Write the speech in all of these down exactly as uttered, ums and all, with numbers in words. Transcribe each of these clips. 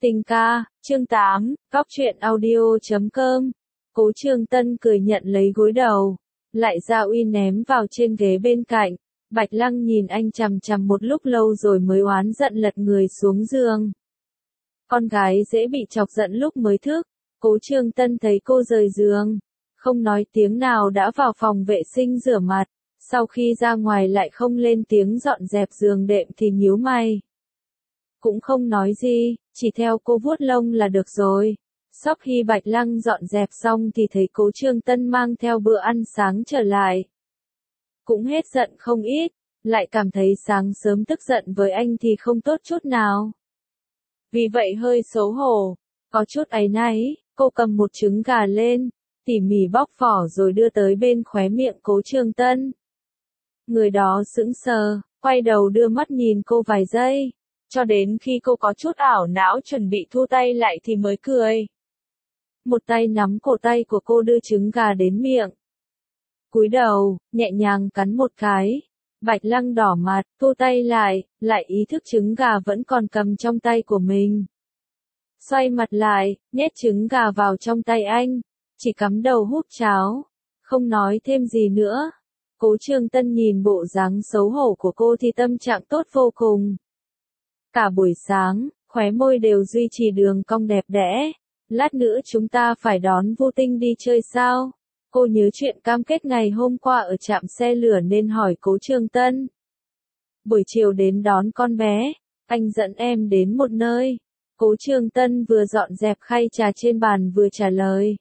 Tình ca, chương tám, góc truyện audio chấm com. Cố Trương Tân cười nhận lấy gối đầu, lại Gia Uy ném vào trên ghế bên cạnh. Bạch Lăng nhìn anh chằm chằm một lúc lâu rồi mới oán giận lật người xuống giường. Con gái dễ bị chọc giận lúc mới thức. Cố Trương Tân thấy cô rời giường, không nói tiếng nào đã vào phòng vệ sinh rửa mặt. Sau khi ra ngoài lại không lên tiếng dọn dẹp giường đệm thì nhíu mày. Cũng không nói gì, chỉ theo cô vuốt lông là được rồi. Sau khi Bạch Lăng dọn dẹp xong thì thấy Cố Trương Tân mang theo bữa ăn sáng trở lại. Cũng hết giận không ít, lại cảm thấy sáng sớm tức giận với anh thì không tốt chút nào. Vì vậy hơi xấu hổ, có chút áy náy, cô cầm một trứng gà lên, tỉ mỉ bóc vỏ rồi đưa tới bên khóe miệng Cố Trương Tân. Người đó sững sờ, quay đầu đưa mắt nhìn cô vài giây. Cho đến khi cô có chút ảo não chuẩn bị thu tay lại thì mới cười. Một tay nắm cổ tay của cô đưa trứng gà đến miệng. Cúi đầu, nhẹ nhàng cắn một cái. Bạch Lăng đỏ mặt, thu tay lại, lại ý thức trứng gà vẫn còn cầm trong tay của mình. Xoay mặt lại, nhét trứng gà vào trong tay anh, chỉ cắm đầu hút cháo, không nói thêm gì nữa. Cố Trương Tân nhìn bộ dáng xấu hổ của cô thì tâm trạng tốt vô cùng. Cả buổi sáng, khóe môi đều duy trì đường cong đẹp đẽ. Lát nữa chúng ta phải đón Vu Tinh đi chơi sao? Cô nhớ chuyện cam kết ngày hôm qua ở trạm xe lửa nên hỏi Cố Trương Tân. Buổi chiều đến đón con bé, anh dẫn em đến một nơi. Cố Trương Tân vừa dọn dẹp khay trà trên bàn vừa trả lời.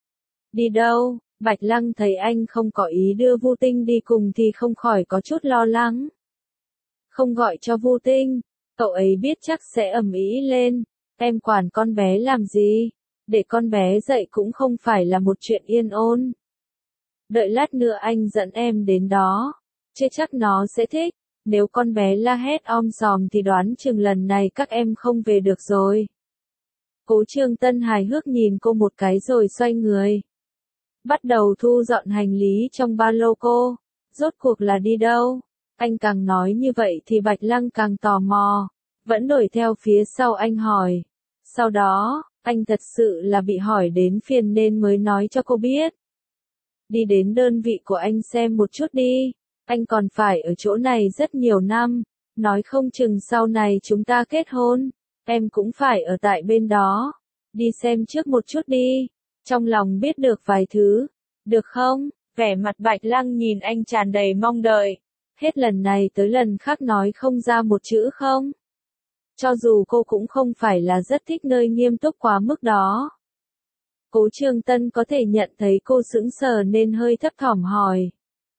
Đi đâu? Bạch Lăng thấy anh không có ý đưa Vu Tinh đi cùng thì không khỏi có chút lo lắng. Không gọi cho Vu Tinh. Cậu ấy biết chắc sẽ ầm ĩ lên, em quản con bé làm gì, để con bé dậy cũng không phải là một chuyện yên ổn. Đợi lát nữa anh dẫn em đến đó, chứ chắc nó sẽ thích, nếu con bé la hét om sòm thì đoán chừng lần này các em không về được rồi. Cố Trương Tân hài hước nhìn cô một cái rồi xoay người. Bắt đầu thu dọn hành lý trong ba lô cô, rốt cuộc là đi đâu? Anh càng nói như vậy thì Bạch Lăng càng tò mò, vẫn đuổi theo phía sau anh hỏi. Sau đó, anh thật sự là bị hỏi đến phiền nên mới nói cho cô biết. Đi đến đơn vị của anh xem một chút đi, anh còn phải ở chỗ này rất nhiều năm, nói không chừng sau này chúng ta kết hôn, em cũng phải ở tại bên đó. Đi xem trước một chút đi, trong lòng biết được vài thứ, được không? Vẻ mặt Bạch Lăng nhìn anh tràn đầy mong đợi. Hết lần này tới lần khác nói không ra một chữ không. Cho dù cô cũng không phải là rất thích nơi nghiêm túc quá mức đó. Cố Trương Tân có thể nhận thấy cô sững sờ nên hơi thấp thỏm hỏi.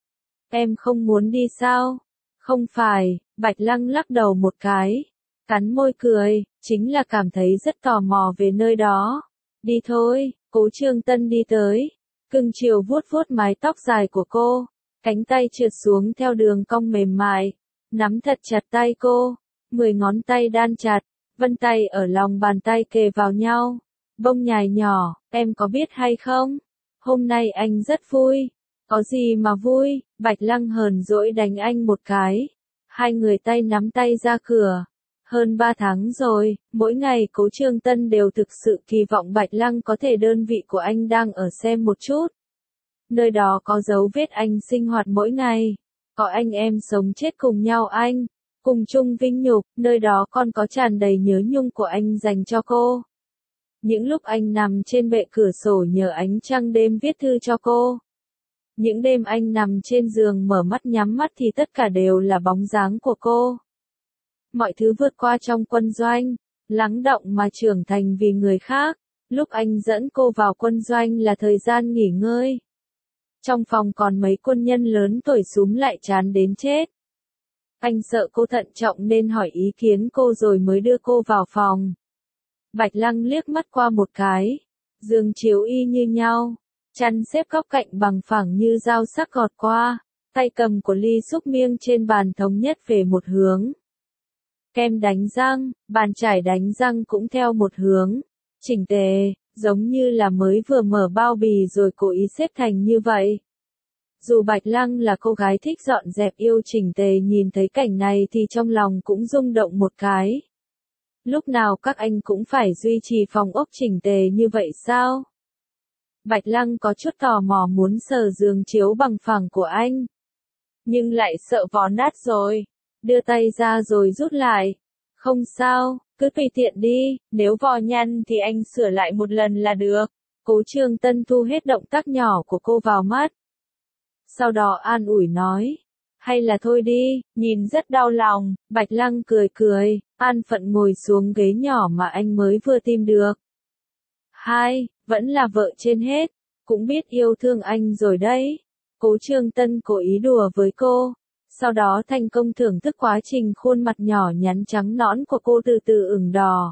Em không muốn đi sao? Không phải, Bạch Lăng lắc đầu một cái, cắn môi cười, chính là cảm thấy rất tò mò về nơi đó. Đi thôi, Cố Trương Tân đi tới, cưng chiều vuốt vuốt mái tóc dài của cô. Cánh tay trượt xuống theo đường cong mềm mại, nắm thật chặt tay cô, mười ngón tay đan chặt, vân tay ở lòng bàn tay kề vào nhau, bông nhài nhỏ, em có biết hay không? Hôm nay anh rất vui. Có gì mà vui? Bạch Lăng hờn dỗi đánh anh một cái. Hai người tay nắm tay ra cửa. Hơn ba tháng rồi, mỗi ngày Cố Trương Tân đều thực sự kỳ vọng Bạch Lăng có thể đơn vị của anh đang ở xem một chút. Nơi đó có dấu vết anh sinh hoạt mỗi ngày, có anh em sống chết cùng nhau anh, cùng chung vinh nhục, nơi đó còn có tràn đầy nhớ nhung của anh dành cho cô. Những lúc anh nằm trên bệ cửa sổ nhờ ánh trăng đêm viết thư cho cô. Những đêm anh nằm trên giường mở mắt nhắm mắt thì tất cả đều là bóng dáng của cô. Mọi thứ vượt qua trong quân doanh, lắng động mà trưởng thành vì người khác, lúc anh dẫn cô vào quân doanh là thời gian nghỉ ngơi. Trong phòng còn mấy quân nhân lớn tuổi súm lại chán đến chết. Anh sợ cô thận trọng nên hỏi ý kiến cô rồi mới đưa cô vào phòng. Bạch Lăng liếc mắt qua một cái. Giường chiếu y như nhau. Chăn xếp góc cạnh bằng phẳng như dao sắc gọt qua. Tay cầm của ly xúc miêng trên bàn thống nhất về một hướng. Kem đánh răng, bàn chải đánh răng cũng theo một hướng. Chỉnh tề, giống như là mới vừa mở bao bì rồi cố ý xếp thành như vậy. Dù Bạch Lăng là cô gái thích dọn dẹp yêu chỉnh tề nhìn thấy cảnh này thì trong lòng cũng rung động một cái. Lúc nào các anh cũng phải duy trì phòng ốc chỉnh tề như vậy sao? Bạch Lăng có chút tò mò muốn sờ giường chiếu bằng phẳng của anh. Nhưng lại sợ vò nát rồi. Đưa tay ra rồi rút lại. Không sao, cứ tùy tiện đi, nếu vò nhăn thì anh sửa lại một lần là được. Cố Trương Tân thu hết động tác nhỏ của cô vào mắt. Sau đó an ủi nói. Hay là thôi đi, nhìn rất đau lòng. Bạch Lăng cười cười, an phận ngồi xuống ghế nhỏ mà anh mới vừa tìm được. Hai, vẫn là vợ trên hết, cũng biết yêu thương anh rồi đấy. Cố Trương Tân cố ý đùa với cô, sau đó thành công thưởng thức quá trình khuôn mặt nhỏ nhắn trắng nõn của cô từ từ ửng đỏ.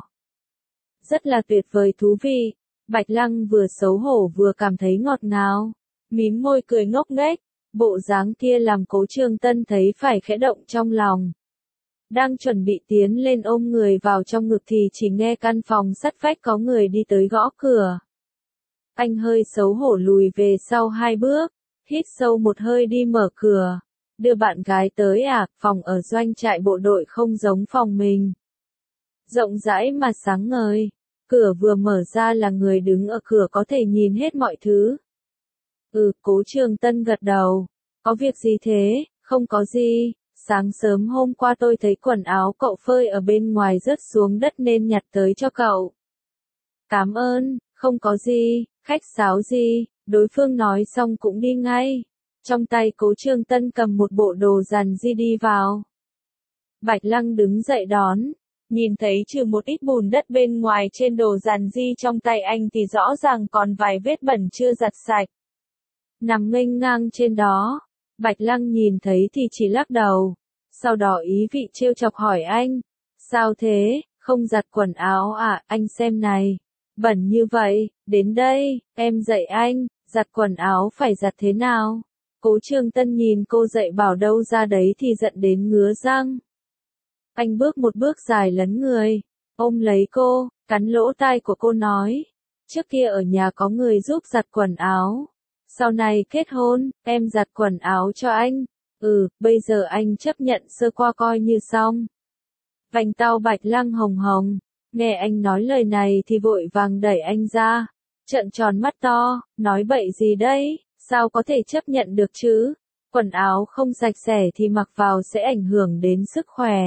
Rất là tuyệt vời thú vị, Bạch Lăng vừa xấu hổ vừa cảm thấy ngọt ngào, mím môi cười ngốc nghếch, bộ dáng kia làm Cố Trương Tân thấy phải khẽ động trong lòng. Đang chuẩn bị tiến lên ôm người vào trong ngực thì chỉ nghe căn phòng sắt vách có người đi tới gõ cửa. Anh hơi xấu hổ lùi về sau hai bước, hít sâu một hơi đi mở cửa. Đưa bạn gái tới à, phòng ở doanh trại bộ đội không giống phòng mình. Rộng rãi mà sáng ngời, cửa vừa mở ra là người đứng ở cửa có thể nhìn hết mọi thứ. Ừ, Cố Trương Tân gật đầu. Có việc gì thế? Không có gì. Sáng sớm hôm qua tôi thấy quần áo cậu phơi ở bên ngoài rớt xuống đất nên nhặt tới cho cậu. Cảm ơn, không có gì, khách sáo gì, đối phương nói xong cũng đi ngay. Trong tay Cố Trương Tân cầm một bộ đồ dàn di đi vào. Bạch Lăng đứng dậy đón, nhìn thấy trừ một ít bùn đất bên ngoài trên đồ dàn di trong tay anh thì rõ ràng còn vài vết bẩn chưa giặt sạch. Nằm nghênh ngang trên đó. Bạch Lăng nhìn thấy thì chỉ lắc đầu, sau đó ý vị trêu chọc hỏi anh, sao thế, không giặt quần áo à, anh xem này, bẩn như vậy, đến đây, em dạy anh, giặt quần áo phải giặt thế nào. Cố Trương Tân nhìn cô dạy bảo đâu ra đấy thì giận đến ngứa răng. Anh bước một bước dài lấn người, ôm lấy cô, cắn lỗ tai của cô nói, trước kia ở nhà có người giúp giặt quần áo. Sau này kết hôn, em giặt quần áo cho anh. Ừ, bây giờ anh chấp nhận sơ qua coi như xong. Vành tao Bạch Lăng hồng hồng, nghe anh nói lời này thì vội vàng đẩy anh ra. Trợn tròn mắt to, nói bậy gì đấy, sao có thể chấp nhận được chứ? Quần áo không sạch sẽ thì mặc vào sẽ ảnh hưởng đến sức khỏe.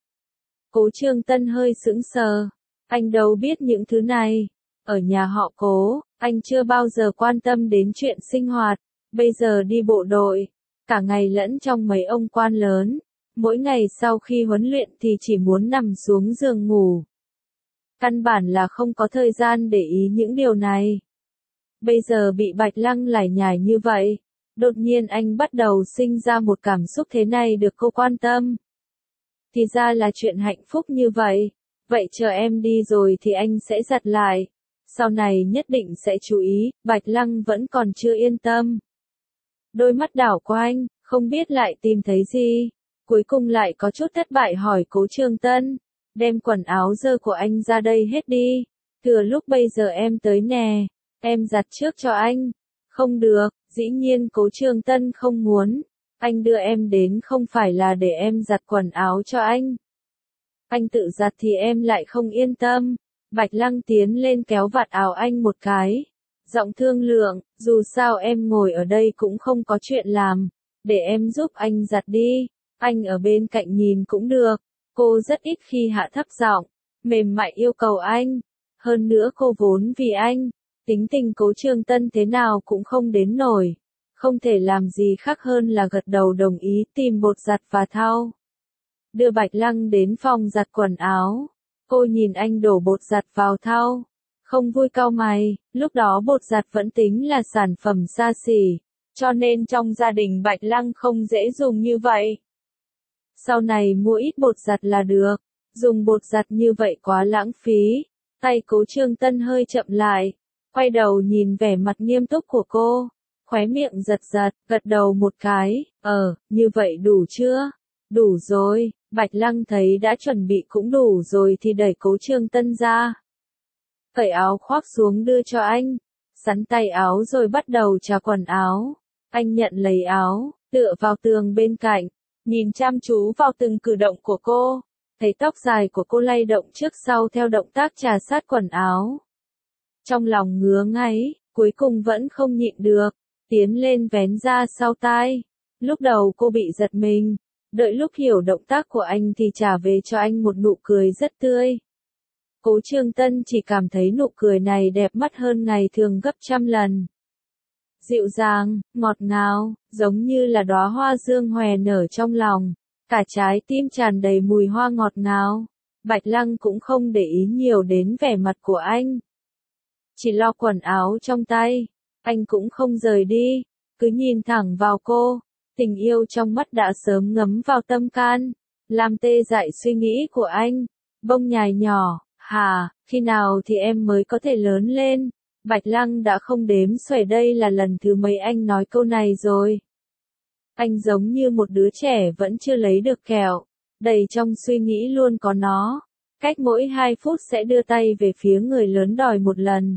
Cố Trương Tân hơi sững sờ, anh đâu biết những thứ này. Ở nhà họ Cố, anh chưa bao giờ quan tâm đến chuyện sinh hoạt, bây giờ đi bộ đội, cả ngày lẫn trong mấy ông quan lớn, mỗi ngày sau khi huấn luyện thì chỉ muốn nằm xuống giường ngủ. Căn bản là không có thời gian để ý những điều này. Bây giờ bị Bạch Lăng lải nhải như vậy, đột nhiên anh bắt đầu sinh ra một cảm xúc thế này được cô quan tâm. Thì ra là chuyện hạnh phúc như vậy, vậy chờ em đi rồi thì anh sẽ giặt lại. Sau này nhất định sẽ chú ý, Bạch Lăng vẫn còn chưa yên tâm. Đôi mắt đảo qua anh, không biết lại tìm thấy gì. Cuối cùng lại có chút thất bại hỏi Cố Trương Tân, đem quần áo dơ của anh ra đây hết đi. Thừa lúc bây giờ em tới nè, em giặt trước cho anh. Không được, dĩ nhiên Cố Trương Tân không muốn. Anh đưa em đến không phải là để em giặt quần áo cho anh. Anh tự giặt thì em lại không yên tâm. Bạch Lăng tiến lên kéo vạt áo anh một cái. Giọng thương lượng, dù sao em ngồi ở đây cũng không có chuyện làm. Để em giúp anh giặt đi. Anh ở bên cạnh nhìn cũng được. Cô rất ít khi hạ thấp giọng, mềm mại yêu cầu anh. Hơn nữa cô vốn vì anh. Tính tình Cố Trương Tân thế nào cũng không đến nổi. Không thể làm gì khác hơn là gật đầu đồng ý tìm bột giặt và thau. Đưa Bạch Lăng đến phòng giặt quần áo. Cô nhìn anh đổ bột giặt vào thau, không vui cau mày, lúc đó bột giặt vẫn tính là sản phẩm xa xỉ, cho nên trong gia đình Bạch Lăng không dễ dùng như vậy. Sau này mua ít bột giặt là được, dùng bột giặt như vậy quá lãng phí. Tay Cố Trương Tân hơi chậm lại, quay đầu nhìn vẻ mặt nghiêm túc của cô, khóe miệng giật giật, gật đầu một cái, ờ, như vậy đủ chưa? Đủ rồi. Bạch Lăng thấy đã chuẩn bị cũng đủ rồi thì đẩy Cố Trương Tân ra. Cởi áo khoác xuống đưa cho anh, sắn tay áo rồi bắt đầu chà quần áo. Anh nhận lấy áo, tựa vào tường bên cạnh, nhìn chăm chú vào từng cử động của cô. thấy tóc dài của cô lay động trước sau theo động tác trà sát quần áo. Trong lòng ngứa ngáy, cuối cùng vẫn không nhịn được, tiến lên vén ra sau tai. Lúc đầu cô bị giật mình, đợi lúc hiểu động tác của anh thì trả về cho anh một nụ cười rất tươi. Cố Trương Tân chỉ cảm thấy nụ cười này đẹp mắt hơn ngày thường gấp trăm lần. Dịu dàng, ngọt ngào, giống như là đóa hoa dương hòe nở trong lòng, cả trái tim tràn đầy mùi hoa ngọt ngào. Bạch Lăng cũng không để ý nhiều đến vẻ mặt của anh, chỉ lo quần áo trong tay. Anh cũng không rời đi, cứ nhìn thẳng vào cô, tình yêu trong mắt đã sớm ngấm vào tâm can, làm tê dại suy nghĩ của anh. Bông nhài nhỏ, hà, khi nào thì em mới có thể lớn lên? Bạch Lăng đã không đếm xuể đây là lần thứ mấy anh nói câu này rồi. Anh giống như một đứa trẻ vẫn chưa lấy được kẹo, đầy trong suy nghĩ luôn có nó, cách mỗi hai phút sẽ đưa tay về phía người lớn đòi một lần.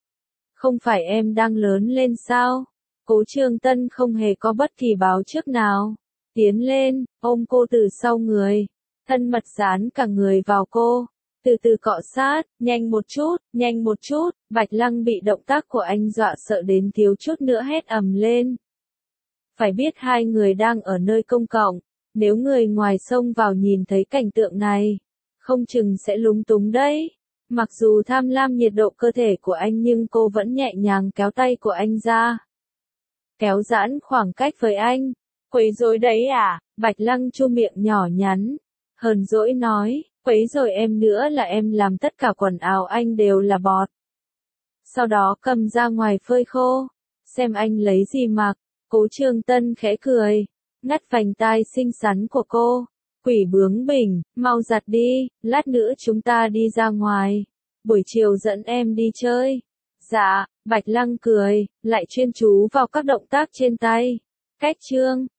Không phải em đang lớn lên sao? Cố Trương Tân không hề có bất kỳ báo trước nào. Tiến lên, ôm cô từ sau người, thân mật dán cả người vào cô, từ từ cọ sát, nhanh một chút, nhanh một chút. Bạch Lăng bị động tác của anh dọa sợ đến thiếu chút nữa hét ầm lên. Phải biết hai người đang ở nơi công cộng, nếu người ngoài xông vào nhìn thấy cảnh tượng này, không chừng sẽ lúng túng đấy. Mặc dù tham lam nhiệt độ cơ thể của anh nhưng cô vẫn nhẹ nhàng kéo tay của anh ra, kéo giãn khoảng cách với anh. Quấy rối đấy à? Bạch Lăng chu miệng nhỏ nhắn, hờn dỗi nói, quấy rồi em nữa là em làm tất cả quần áo anh đều là bọt. Sau đó cầm ra ngoài phơi khô, xem anh lấy gì mặc. Cố Trương Tân khẽ cười, ngắt vành tai xinh xắn của cô. Quỷ bướng bỉnh, mau giặt đi, lát nữa chúng ta đi ra ngoài. Buổi chiều dẫn em đi chơi. Dạ, Bạch Lăng cười, lại chuyên chú vào các động tác trên tay. Cách chương